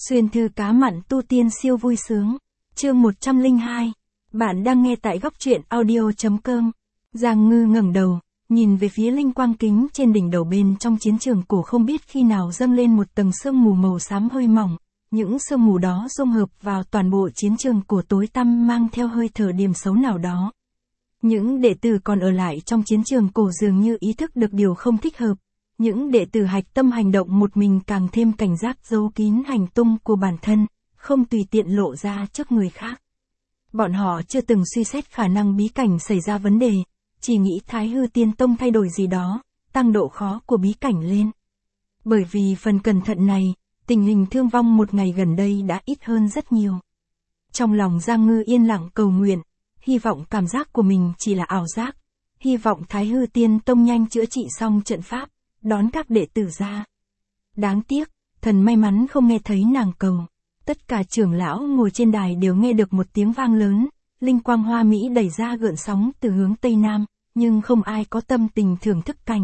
Xuyên thư cá mặn tu tiên siêu vui sướng. Chương 102. Bạn đang nghe tại góc truyện audio.com. Giang Ngư ngẩng đầu, nhìn về phía linh quang kính trên đỉnh đầu bên trong chiến trường cổ, không biết khi nào dâng lên một tầng sương mù màu xám hơi mỏng. Những sương mù đó dung hợp vào toàn bộ chiến trường cổ tối tăm, mang theo hơi thở điềm xấu nào đó. Những đệ tử còn ở lại trong chiến trường cổ dường như ý thức được điều không thích hợp. Những đệ tử hạch tâm hành động một mình, càng thêm cảnh giác, giấu kín hành tung của bản thân, không tùy tiện lộ ra trước người khác. Bọn họ chưa từng suy xét khả năng bí cảnh xảy ra vấn đề, chỉ nghĩ Thái Hư Tiên Tông thay đổi gì đó, tăng độ khó của bí cảnh lên. Bởi vì phần cẩn thận này, tình hình thương vong một ngày gần đây đã ít hơn rất nhiều. Trong lòng Giang Ngư yên lặng cầu nguyện, hy vọng cảm giác của mình chỉ là ảo giác, hy vọng Thái Hư Tiên Tông nhanh chữa trị xong trận pháp, đón các đệ tử ra. Đáng tiếc, thần may mắn không nghe thấy nàng cầu. Tất cả trưởng lão ngồi trên đài đều nghe được một tiếng vang lớn, linh quang hoa mỹ đẩy ra gợn sóng từ hướng Tây Nam, nhưng không ai có tâm tình thưởng thức cảnh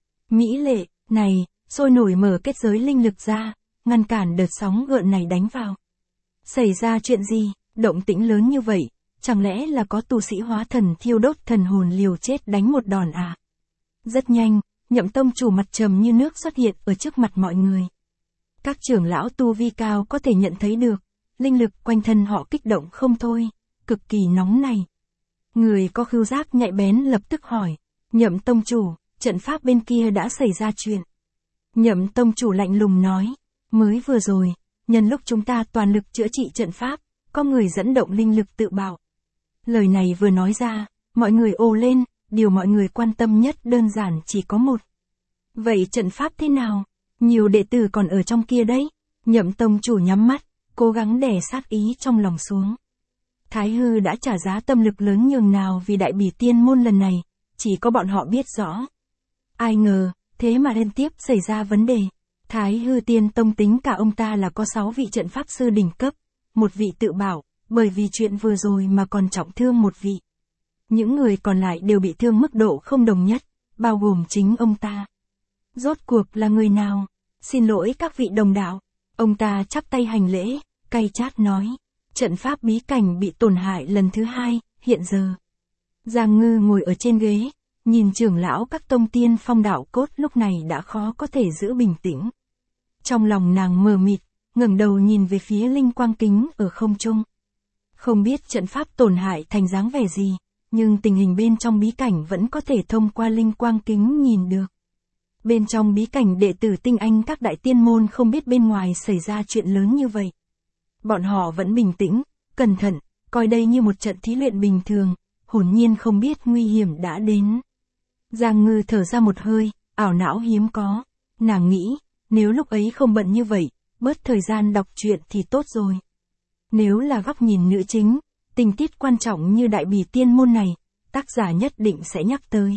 mỹ lệ này, sôi nổi mở kết giới linh lực ra, ngăn cản đợt sóng gợn này đánh vào. Xảy ra chuyện gì, động tĩnh lớn như vậy, chẳng lẽ là có tu sĩ hóa thần thiêu đốt thần hồn liều chết đánh một đòn à? Rất nhanh, Nhậm tông chủ mặt trầm như nước xuất hiện ở trước mặt mọi người. Các trưởng lão tu vi cao có thể nhận thấy được, linh lực quanh thân họ kích động không thôi, cực kỳ nóng này. Người có khứu giác nhạy bén lập tức hỏi, Nhậm tông chủ, trận pháp bên kia đã xảy ra chuyện. Nhậm tông chủ lạnh lùng nói, mới vừa rồi, nhân lúc chúng ta toàn lực chữa trị trận pháp, có người dẫn động linh lực tự bạo. Lời này vừa nói ra, mọi người ồ lên, điều mọi người quan tâm nhất đơn giản chỉ có một. Vậy trận pháp thế nào? Nhiều đệ tử còn ở trong kia đấy. Nhậm tông chủ nhắm mắt, cố gắng đè sát ý trong lòng xuống. Thái Hư đã trả giá tâm lực lớn nhường nào vì đại bỉ tiên môn lần này, chỉ có bọn họ biết rõ. Ai ngờ, thế mà liên tiếp xảy ra vấn đề. Thái Hư Tiên Tông tính cả ông ta là có 6 vị trận pháp sư đỉnh cấp, một vị tự bảo, bởi vì chuyện vừa rồi mà còn trọng thương một vị. Những người còn lại đều bị thương mức độ không đồng nhất, bao gồm chính ông ta. Rốt cuộc là người nào? Xin lỗi các vị đồng đạo. Ông ta chắp tay hành lễ, cay chát nói. Trận pháp bí cảnh bị tổn hại lần thứ 2, hiện giờ. Giang Ngư ngồi ở trên ghế, nhìn trưởng lão các tông tiên phong đạo cốt lúc này đã khó có thể giữ bình tĩnh. Trong lòng nàng mờ mịt, ngẩng đầu nhìn về phía linh quang kính ở không trung. Không biết trận pháp tổn hại thành dáng vẻ gì, nhưng tình hình bên trong bí cảnh vẫn có thể thông qua linh quang kính nhìn được. Bên trong bí cảnh đệ tử tinh anh các đại tiên môn không biết bên ngoài xảy ra chuyện lớn như vậy. Bọn họ vẫn bình tĩnh, cẩn thận, coi đây như một trận thí luyện bình thường, hồn nhiên không biết nguy hiểm đã đến. Giang Ngư thở ra một hơi, ảo não hiếm có. Nàng nghĩ, nếu lúc ấy không bận như vậy, bớt thời gian đọc truyện thì tốt rồi. Nếu là góc nhìn nữ chính, tình tiết quan trọng như đại bỉ tiên môn này, tác giả nhất định sẽ nhắc tới.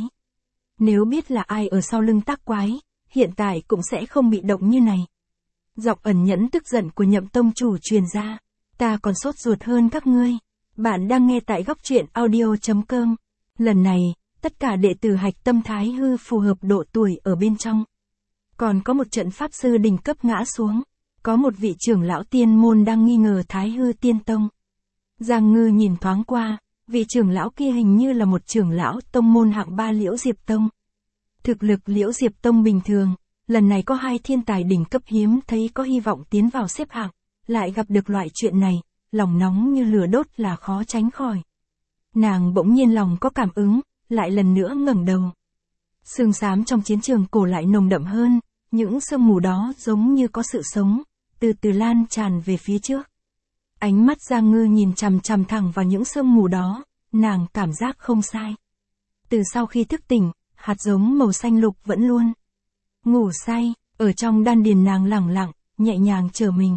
Nếu biết là ai ở sau lưng tác quái, hiện tại cũng sẽ không bị động như này. Giọng ẩn nhẫn tức giận của Nhậm tông chủ truyền ra. Ta còn sốt ruột hơn các ngươi. Bạn đang nghe tại góc truyện audio.com. Lần này, tất cả đệ tử hạch tâm Thái Hư phù hợp độ tuổi ở bên trong. Còn có một trận pháp sư đỉnh cấp ngã xuống. Có một vị trưởng lão tiên môn đang nghi ngờ Thái Hư Tiên Tông. Giang Ngư nhìn thoáng qua, vị trưởng lão kia hình như là một trưởng lão tông môn hạng 3 Liễu Diệp Tông. Thực lực Liễu Diệp Tông bình thường, lần này có 2 thiên tài đỉnh cấp hiếm thấy có hy vọng tiến vào xếp hạng, lại gặp được loại chuyện này, lòng nóng như lửa đốt là khó tránh khỏi. Nàng bỗng nhiên lòng có cảm ứng, lại lần nữa ngẩng đầu. Sương xám trong chiến trường cổ lại nồng đậm hơn, những sương mù đó giống như có sự sống, từ từ lan tràn về phía trước. Ánh mắt Giang Ngư nhìn chằm chằm thẳng vào những sương mù đó, nàng cảm giác không sai. Từ sau khi thức tỉnh, hạt giống màu xanh lục vẫn luôn ngủ say, ở trong đan điền nàng lẳng lặng, nhẹ nhàng chờ mình.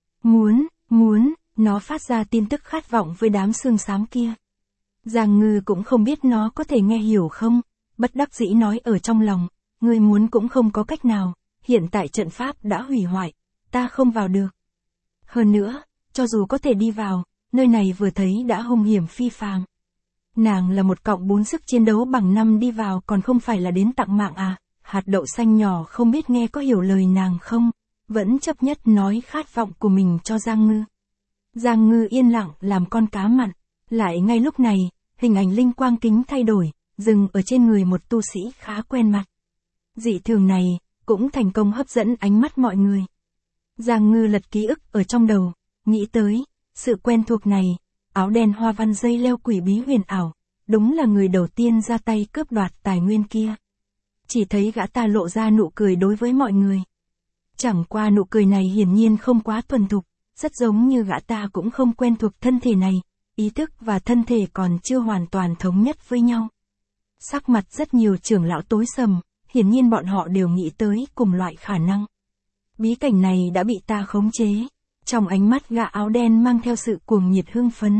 Muốn, nó phát ra tin tức khát vọng với đám sương xám kia. Giang Ngư cũng không biết nó có thể nghe hiểu không, bất đắc dĩ nói ở trong lòng, ngươi muốn cũng không có cách nào, hiện tại trận pháp đã hủy hoại, ta không vào được. Hơn nữa, cho dù có thể đi vào, nơi này vừa thấy đã hung hiểm phi phàm. Nàng là một cọng bún sức chiến đấu bằng 5 đi vào còn không phải là đến tặng mạng à? Hạt đậu xanh nhỏ không biết nghe có hiểu lời nàng không, vẫn chấp nhất nói khát vọng của mình cho Giang Ngư. Giang Ngư yên lặng làm con cá mặn, lại ngay lúc này, hình ảnh linh quang kính thay đổi, dừng ở trên người một tu sĩ khá quen mặt. Dị thường này, cũng thành công hấp dẫn ánh mắt mọi người. Giang Ngư lật ký ức ở trong đầu, nghĩ tới, sự quen thuộc này, áo đen hoa văn dây leo quỷ bí huyền ảo, đúng là người đầu tiên ra tay cướp đoạt tài nguyên kia. Chỉ thấy gã ta lộ ra nụ cười đối với mọi người. Chẳng qua nụ cười này hiển nhiên không quá thuần thục, rất giống như gã ta cũng không quen thuộc thân thể này, ý thức và thân thể còn chưa hoàn toàn thống nhất với nhau. Sắc mặt rất nhiều trưởng lão tối sầm, hiển nhiên bọn họ đều nghĩ tới cùng loại khả năng. Bí cảnh này đã bị ta khống chế. Trong ánh mắt gã áo đen mang theo sự cuồng nhiệt hưng phấn.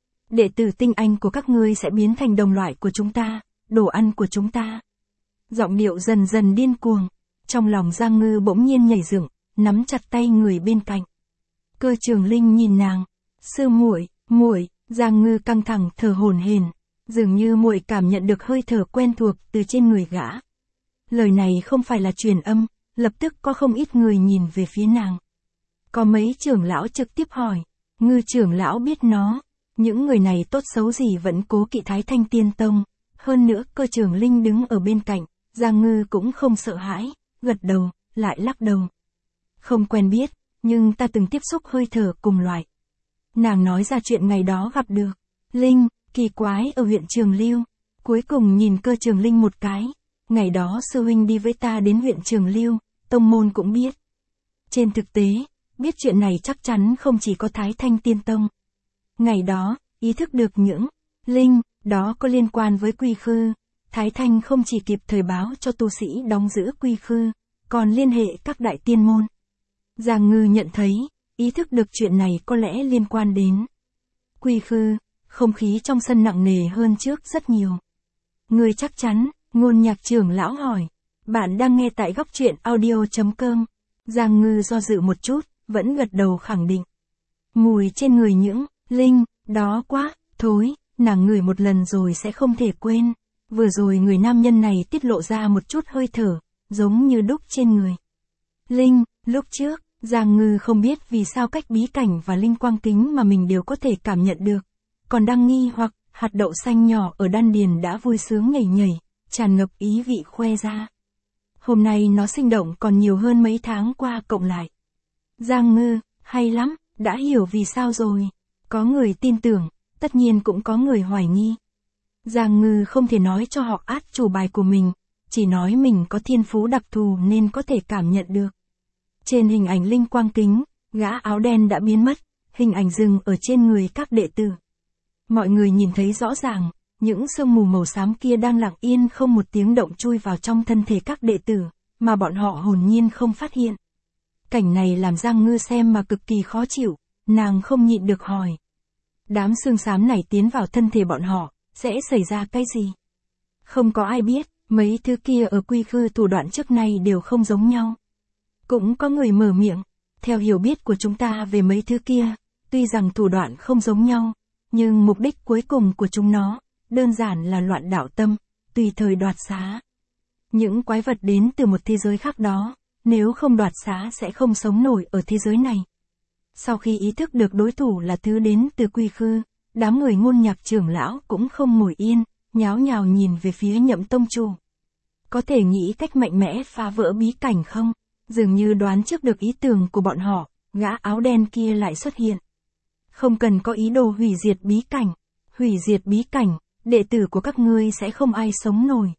Đệ tử tinh anh của các ngươi sẽ biến thành đồng loại của chúng ta, đồ ăn của chúng ta. Giọng điệu dần dần điên cuồng. Trong lòng Giang Ngư bỗng nhiên nhảy dựng, nắm chặt tay người bên cạnh. Cơ Trường Linh nhìn nàng. Sư muội, Giang Ngư căng thẳng thở hổn hển, dường như muội cảm nhận được hơi thở quen thuộc từ trên người gã. Lời này không phải là truyền âm, lập tức có không ít người nhìn về phía nàng. Có mấy trưởng lão trực tiếp hỏi, Ngư trưởng lão biết nó, những người này tốt xấu gì vẫn cố kỵ Thái Thanh Tiên Tông, hơn nữa Cơ Trường Linh đứng ở bên cạnh, Giang Ngư cũng không sợ hãi, gật đầu, lại lắc đầu. Không quen biết, nhưng ta từng tiếp xúc hơi thở cùng loại. Nàng nói ra chuyện ngày đó gặp được, Linh, kỳ quái ở huyện Trường Lưu, cuối cùng nhìn Cơ Trường Linh một cái, ngày đó sư huynh đi với ta đến huyện Trường Lưu, tông môn cũng biết. Trên thực tế, biết chuyện này chắc chắn không chỉ có Thái Thanh Tiên Tông. Ngày đó, ý thức được những linh đó có liên quan với Quy Khư, Thái Thanh không chỉ kịp thời báo cho tu sĩ đóng giữ Quy Khư, còn liên hệ các đại tiên môn. Giang Ngư nhận thấy, ý thức được chuyện này có lẽ liên quan đến Quy Khư, không khí trong sân nặng nề hơn trước rất nhiều. Người chắc chắn, Ngôn Nhạc trưởng lão hỏi. Bạn đang nghe tại góc truyện audio.com. Giang Ngư do dự một chút, vẫn gật đầu khẳng định. Mùi trên người những linh đó quá thối, nàng ngửi một lần rồi sẽ không thể quên. Vừa rồi người nam nhân này tiết lộ ra một chút hơi thở, giống như đúc trên người. Linh, lúc trước, Giang Ngư không biết vì sao cách bí cảnh và linh quang kính mà mình đều có thể cảm nhận được. Còn đang nghi hoặc, hạt đậu xanh nhỏ ở đan điền đã vui sướng nhảy nhảy, tràn ngập ý vị khoe ra. Hôm nay nó sinh động còn nhiều hơn mấy tháng qua cộng lại. Giang Ngư, hay lắm, đã hiểu vì sao rồi. Có người tin tưởng, tất nhiên cũng có người hoài nghi. Giang Ngư không thể nói cho họ át chủ bài của mình, chỉ nói mình có thiên phú đặc thù nên có thể cảm nhận được. Trên hình ảnh linh quang kính, gã áo đen đã biến mất, hình ảnh dừng ở trên người các đệ tử. Mọi người nhìn thấy rõ ràng, những sương mù màu xám kia đang lặng yên không một tiếng động chui vào trong thân thể các đệ tử, mà bọn họ hồn nhiên không phát hiện. Cảnh này làm Giang Ngư xem mà cực kỳ khó chịu, nàng không nhịn được hỏi. Đám sương xám này tiến vào thân thể bọn họ, sẽ xảy ra cái gì? Không có ai biết, mấy thứ kia ở Quy Khư thủ đoạn trước nay đều không giống nhau. Cũng có người mở miệng, theo hiểu biết của chúng ta về mấy thứ kia, tuy rằng thủ đoạn không giống nhau, nhưng mục đích cuối cùng của chúng nó, đơn giản là loạn đạo tâm, tùy thời đoạt xá. Những quái vật đến từ một thế giới khác đó, nếu không đoạt xá sẽ không sống nổi ở thế giới này. Sau khi ý thức được đối thủ là thứ đến từ Quy Khư, đám người Ngôn Nhạc trưởng lão cũng không ngồi yên, nháo nhào nhìn về phía Nhậm tông chủ. Có thể nghĩ cách mạnh mẽ phá vỡ bí cảnh không? Dường như đoán trước được ý tưởng của bọn họ, gã áo đen kia lại xuất hiện. Không cần có ý đồ hủy diệt bí cảnh. Hủy diệt bí cảnh, đệ tử của các ngươi sẽ không ai sống nổi.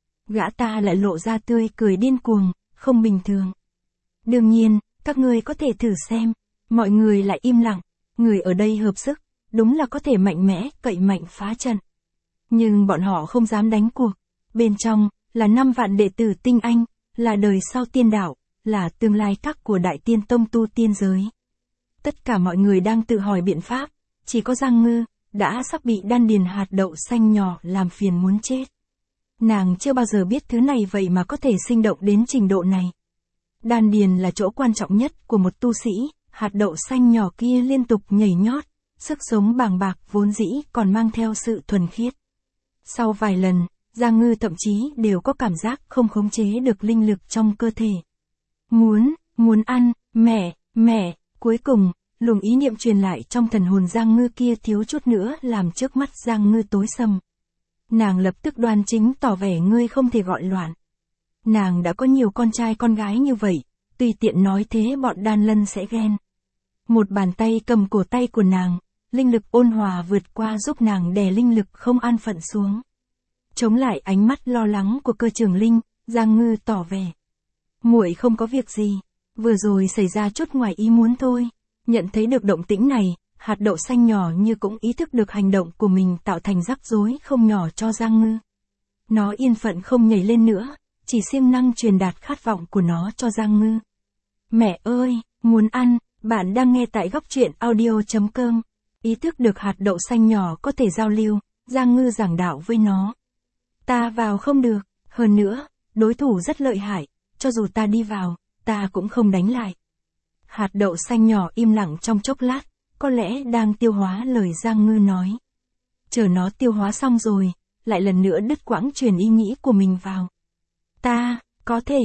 Gã ta lại lộ ra tươi cười điên cuồng, không bình thường. Đương nhiên, các ngươi có thể thử xem. Mọi người lại im lặng, người ở đây hợp sức, đúng là có thể mạnh mẽ, cậy mạnh phá trận. Nhưng bọn họ không dám đánh cuộc. Bên trong, là 5 vạn đệ tử tinh anh, là đời sau tiên đạo, là tương lai các của Đại Tiên Tông tu tiên giới. Tất cả mọi người đang tự hỏi biện pháp, chỉ có Giang Ngư, đã sắp bị đan điền hạt đậu xanh nhỏ làm phiền muốn chết. Nàng chưa bao giờ biết thứ này vậy mà có thể sinh động đến trình độ này. Đan điền là chỗ quan trọng nhất của một tu sĩ, hạt đậu xanh nhỏ kia liên tục nhảy nhót, sức sống bàng bạc vốn dĩ còn mang theo sự thuần khiết. Sau vài lần, Giang Ngư thậm chí đều có cảm giác không khống chế được linh lực trong cơ thể. muốn ăn, mẹ, cuối cùng, luồng ý niệm truyền lại trong thần hồn Giang Ngư kia thiếu chút nữa làm trước mắt Giang Ngư tối sầm. Nàng lập tức đoan chính tỏ vẻ ngươi không thể gọi loạn. Nàng đã có nhiều con trai con gái như vậy, tùy tiện nói thế bọn đan lân sẽ ghen. Một bàn tay cầm cổ tay của nàng, linh lực ôn hòa vượt qua giúp nàng đè linh lực không an phận xuống. Chống lại ánh mắt lo lắng của Cơ Trường Linh, Giang Ngư tỏ vẻ. Muội không có việc gì, vừa rồi xảy ra chút ngoài ý muốn thôi. Nhận thấy được động tĩnh này, hạt đậu xanh nhỏ như cũng ý thức được hành động của mình tạo thành rắc rối không nhỏ cho Giang Ngư. Nó yên phận không nhảy lên nữa, chỉ siêng năng truyền đạt khát vọng của nó cho Giang Ngư. Mẹ ơi, muốn ăn, bạn đang nghe tại góc truyện audio.com. Ý thức được hạt đậu xanh nhỏ có thể giao lưu, Giang Ngư giảng đạo với nó. Ta vào không được, hơn nữa, đối thủ rất lợi hại, cho dù ta đi vào, ta cũng không đánh lại. Hạt đậu xanh nhỏ im lặng trong chốc lát, có lẽ đang tiêu hóa lời Giang Ngư nói. Chờ nó tiêu hóa xong rồi, lại lần nữa đứt quãng truyền ý nghĩ của mình vào. Ta, có thể,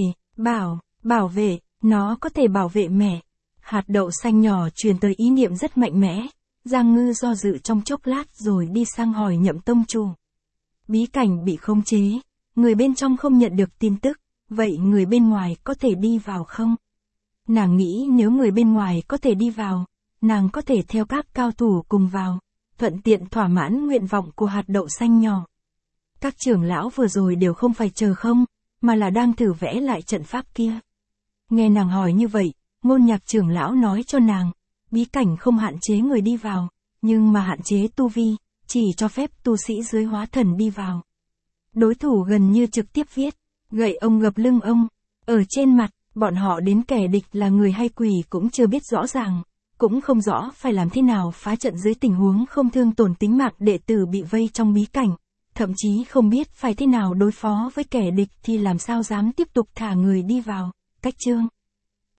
bảo vệ, nó có thể bảo vệ mẹ. Hạt đậu xanh nhỏ truyền tới ý niệm rất mạnh mẽ, Giang Ngư do dự trong chốc lát rồi đi sang hỏi Nhậm tông chủ. Bí cảnh bị khống chế, người bên trong không nhận được tin tức, vậy người bên ngoài có thể đi vào không? Nàng nghĩ nếu người bên ngoài có thể đi vào, nàng có thể theo các cao thủ cùng vào, thuận tiện thỏa mãn nguyện vọng của hạt đậu xanh nhỏ. Các trưởng lão vừa rồi đều không phải chờ không, mà là đang thử vẽ lại trận pháp kia. Nghe nàng hỏi như vậy, Ngôn Nhạc trưởng lão nói cho nàng, bí cảnh không hạn chế người đi vào, nhưng mà hạn chế tu vi, chỉ cho phép tu sĩ dưới hóa thần đi vào. Đối thủ gần như trực tiếp viết, gậy ông gập lưng ông, ở trên mặt, bọn họ đến kẻ địch là người hay quỷ cũng chưa biết rõ ràng, cũng không rõ phải làm thế nào phá trận dưới tình huống không thương tổn tính mạng đệ tử bị vây trong bí cảnh, thậm chí không biết phải thế nào đối phó với kẻ địch thì làm sao dám tiếp tục thả người đi vào. Cách chương